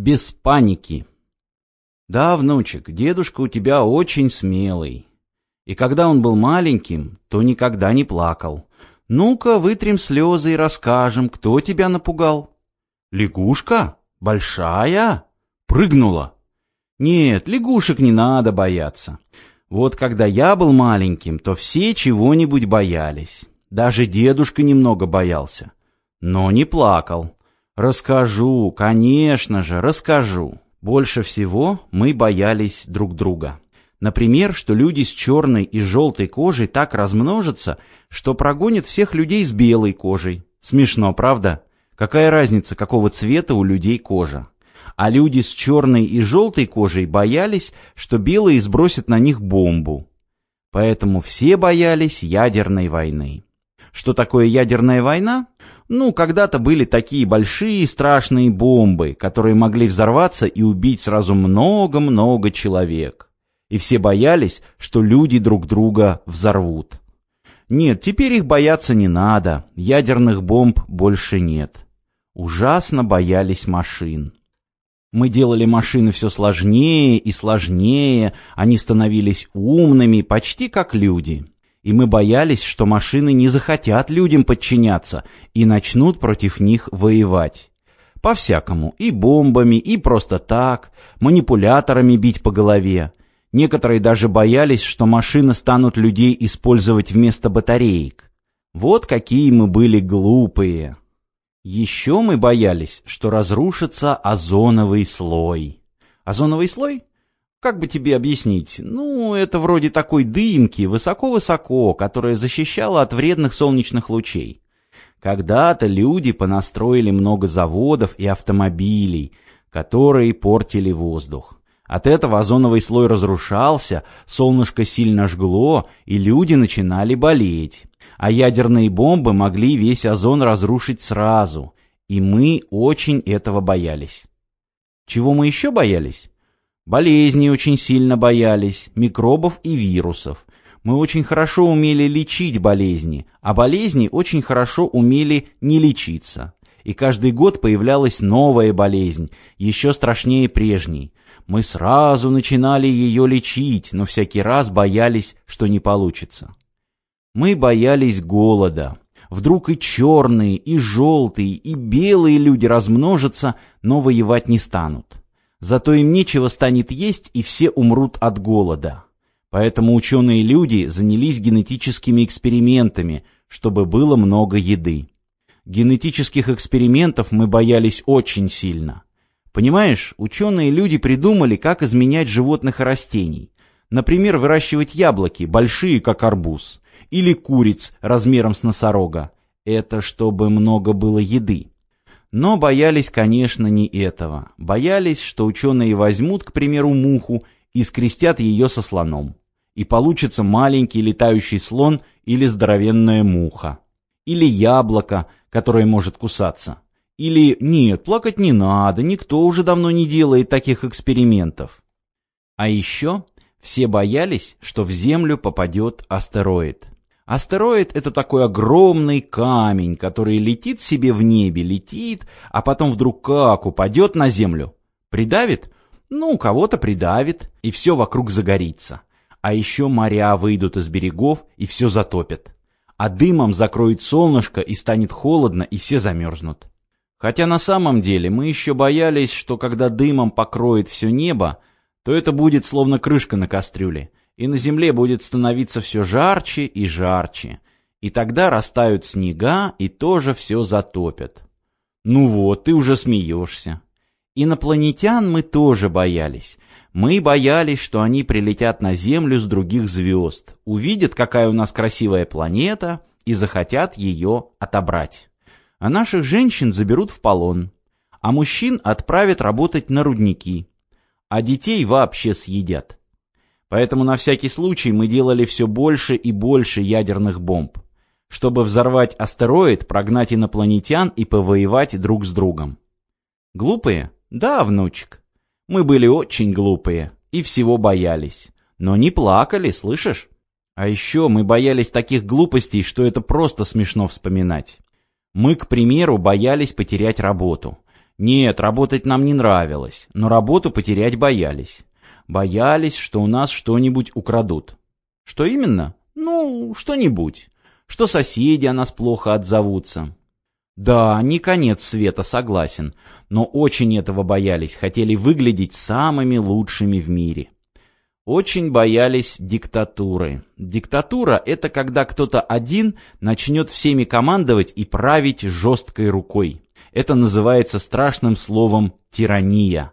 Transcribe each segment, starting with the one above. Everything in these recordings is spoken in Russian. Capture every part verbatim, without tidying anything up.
Без паники. Да, внучек, дедушка у тебя очень смелый. И когда он был маленьким, то никогда не плакал. Ну-ка, вытрем слезы и расскажем, кто тебя напугал. Лягушка? Большая? Прыгнула? Нет, лягушек не надо бояться. Вот когда я был маленьким, то все чего-нибудь боялись. Даже дедушка немного боялся, но не плакал. Расскажу, конечно же, расскажу. Больше всего мы боялись друг друга. Например, что люди с черной и желтой кожей так размножатся, что прогонят всех людей с белой кожей. Смешно, правда? Какая разница, какого цвета у людей кожа? А люди с черной и желтой кожей боялись, что белые сбросят на них бомбу. Поэтому все боялись ядерной войны. Что такое ядерная война? Ну, когда-то были такие большие страшные бомбы, которые могли взорваться и убить сразу много-много человек. И все боялись, что люди друг друга взорвут. Нет, теперь их бояться не надо, ядерных бомб больше нет. Ужасно боялись машин. Мы делали машины все сложнее и сложнее, они становились умными, почти как люди. И мы боялись, что машины не захотят людям подчиняться и начнут против них воевать. По-всякому, и бомбами, и просто так, манипуляторами бить по голове. Некоторые даже боялись, что машины станут людей использовать вместо батареек. Вот какие мы были глупые. Еще мы боялись, что разрушится озоновый слой. Озоновый слой? Как бы тебе объяснить? Ну, это вроде такой дымки, высоко-высоко, которая защищала от вредных солнечных лучей. Когда-то люди понастроили много заводов и автомобилей, которые портили воздух. От этого озоновый слой разрушался, солнышко сильно жгло, и люди начинали болеть. А ядерные бомбы могли весь озон разрушить сразу, и мы очень этого боялись. Чего мы еще боялись? Болезней очень сильно боялись, микробов и вирусов. Мы очень хорошо умели лечить болезни, а болезни очень хорошо умели не лечиться. И каждый год появлялась новая болезнь, еще страшнее прежней. Мы сразу начинали ее лечить, но всякий раз боялись, что не получится. Мы боялись голода. Вдруг и черные, и желтые, и белые люди размножатся, но воевать не станут. Зато им нечего станет есть, и все умрут от голода. Поэтому ученые люди занялись генетическими экспериментами, чтобы было много еды. Генетических экспериментов мы боялись очень сильно. Понимаешь, ученые люди придумали, как изменять животных и растений. Например, выращивать яблоки, большие, как арбуз, или куриц размером с носорога. Это чтобы много было еды. Но боялись, конечно, не этого. Боялись, что ученые возьмут, к примеру, муху и скрестят ее со слоном. И получится маленький летающий слон или здоровенная муха. Или яблоко, которое может кусаться. Или нет, плакать не надо, никто уже давно не делает таких экспериментов. А еще все боялись, что в Землю попадет астероид. Астероид — это такой огромный камень, который летит себе в небе, летит, а потом вдруг как упадет на Землю. Придавит? Ну, кого-то придавит, и все вокруг загорится. А еще моря выйдут из берегов и все затопят. А дымом закроет солнышко и станет холодно, и все замерзнут. Хотя на самом деле мы еще боялись, что когда дымом покроет все небо, то это будет словно крышка на кастрюле. И на земле будет становиться все жарче и жарче. И тогда растают снега и тоже все затопят. Ну вот, ты уже смеешься. Инопланетян мы тоже боялись. Мы боялись, что они прилетят на Землю с других звезд, увидят, какая у нас красивая планета, и захотят ее отобрать. А наших женщин заберут в полон. А мужчин отправят работать на рудники. А детей вообще съедят. Поэтому на всякий случай мы делали все больше и больше ядерных бомб, чтобы взорвать астероид, прогнать инопланетян и повоевать друг с другом. Глупые? Да, внучек. Мы были очень глупые и всего боялись. Но не плакали, слышишь? А еще мы боялись таких глупостей, что это просто смешно вспоминать. Мы, к примеру, боялись потерять работу. Нет, работать нам не нравилось, но работу потерять боялись. Боялись, что у нас что-нибудь украдут. Что именно? Ну, что-нибудь. Что соседи о нас плохо отзовутся. Да, не конец света, согласен, но очень этого боялись, хотели выглядеть самыми лучшими в мире. Очень боялись диктатуры. Диктатура — это когда кто-то один начнет всеми командовать и править жесткой рукой. Это называется страшным словом «тирания».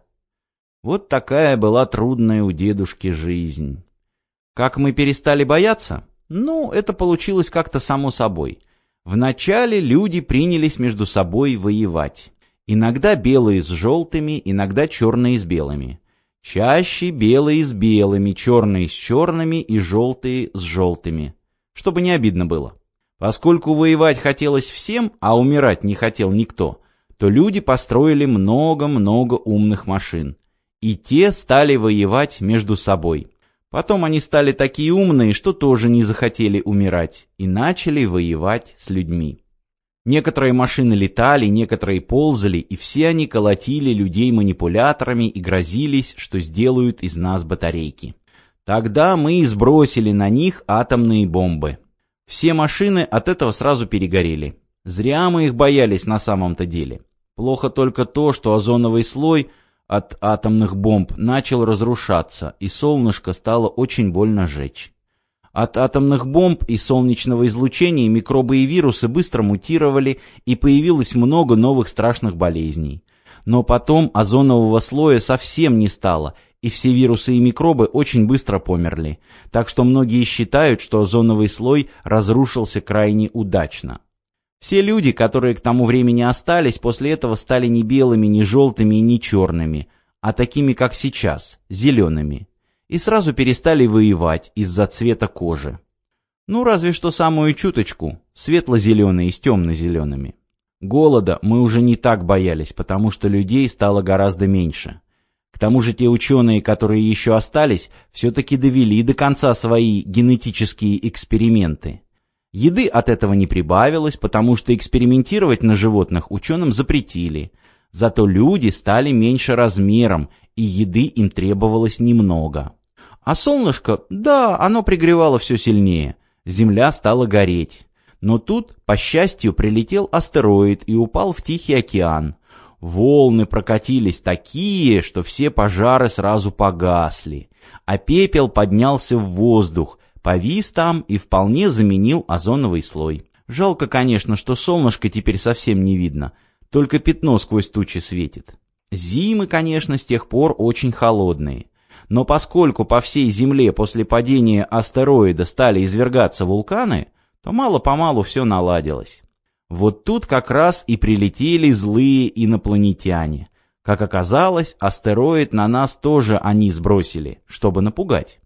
Вот такая была трудная у дедушки жизнь. Как мы перестали бояться? Ну, это получилось как-то само собой. Вначале люди принялись между собой воевать. Иногда белые с желтыми, иногда черные с белыми. Чаще белые с белыми, черные с черными и желтые с желтыми. Чтобы не обидно было. Поскольку воевать хотелось всем, а умирать не хотел никто, то люди построили много-много умных машин. И те стали воевать между собой. Потом они стали такие умные, что тоже не захотели умирать, и начали воевать с людьми. Некоторые машины летали, некоторые ползали, и все они колотили людей манипуляторами и грозились, что сделают из нас батарейки. Тогда мы и сбросили на них атомные бомбы. Все машины от этого сразу перегорели. Зря мы их боялись на самом-то деле. Плохо только то, что озоновый слой от атомных бомб начал разрушаться, и солнышко стало очень больно жечь. От атомных бомб и солнечного излучения микробы и вирусы быстро мутировали, и появилось много новых страшных болезней. Но потом озонового слоя совсем не стало, и все вирусы и микробы очень быстро померли. Так что многие считают, что озоновый слой разрушился крайне удачно. Все люди, которые к тому времени остались, после этого стали не белыми, не желтыми и не черными, а такими, как сейчас, зелеными. И сразу перестали воевать из-за цвета кожи. Ну, разве что самую чуточку, светло-зеленые с темно-зелеными. Голода мы уже не так боялись, потому что людей стало гораздо меньше. К тому же те ученые, которые еще остались, все-таки довели до конца свои генетические эксперименты. Еды от этого не прибавилось, потому что экспериментировать на животных ученым запретили. Зато люди стали меньше размером, и еды им требовалось немного. А солнышко, да, оно пригревало все сильнее. Земля стала гореть. Но тут, по счастью, прилетел астероид и упал в Тихий океан. Волны прокатились такие, что все пожары сразу погасли. А пепел поднялся в воздух, повис там и вполне заменил озоновый слой. Жалко, конечно, что солнышко теперь совсем не видно, только пятно сквозь тучи светит. Зимы, конечно, с тех пор очень холодные. Но поскольку по всей Земле после падения астероида стали извергаться вулканы, то мало-помалу все наладилось. Вот тут как раз и прилетели злые инопланетяне. Как оказалось, астероид на нас тоже они сбросили, чтобы напугать.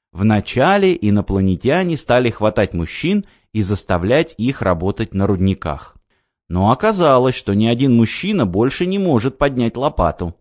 Вначале инопланетяне стали хватать мужчин и заставлять их работать на рудниках. Но оказалось, что ни один мужчина больше не может поднять лопату.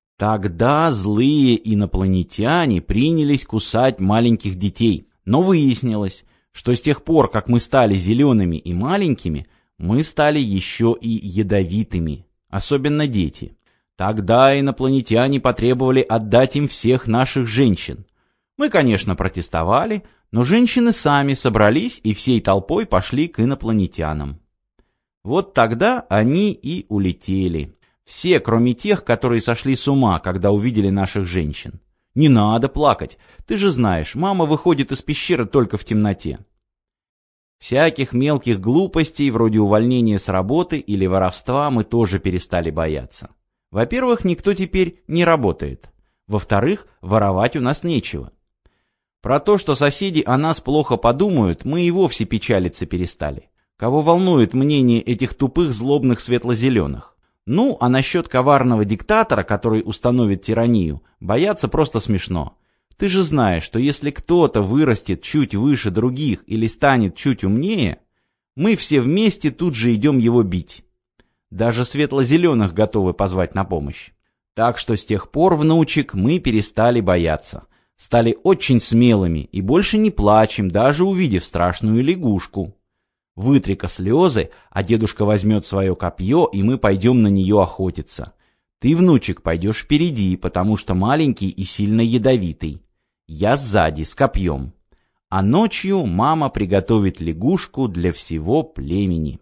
Тогда злые инопланетяне принялись кусать маленьких детей. Но выяснилось, что с тех пор, как мы стали зелеными и маленькими, мы стали еще и ядовитыми, особенно дети. Тогда инопланетяне потребовали отдать им всех наших женщин. Мы, конечно, протестовали, но женщины сами собрались и всей толпой пошли к инопланетянам. Вот тогда они и улетели. Все, кроме тех, которые сошли с ума, когда увидели наших женщин. Не надо плакать, ты же знаешь, мама выходит из пещеры только в темноте. Всяких мелких глупостей, вроде увольнения с работы или воровства, мы тоже перестали бояться. Во-первых, никто теперь не работает. Во-вторых, воровать у нас нечего. Про то, что соседи о нас плохо подумают, мы и вовсе печалиться перестали. Кого волнует мнение этих тупых злобных светло-зеленых? Ну, а насчет коварного диктатора, который установит тиранию, бояться просто смешно. Ты же знаешь, что если кто-то вырастет чуть выше других или станет чуть умнее, мы все вместе тут же идем его бить. Даже светло-зеленых готовы позвать на помощь. Так что с тех пор, внучек, мы перестали бояться. Стали очень смелыми и больше не плачем, даже увидев страшную лягушку. Вытри-ка слезы, а дедушка возьмет свое копье, и мы пойдем на нее охотиться. Ты, внучек, пойдешь впереди, потому что маленький и сильно ядовитый. Я сзади, с копьем. А ночью мама приготовит лягушку для всего племени.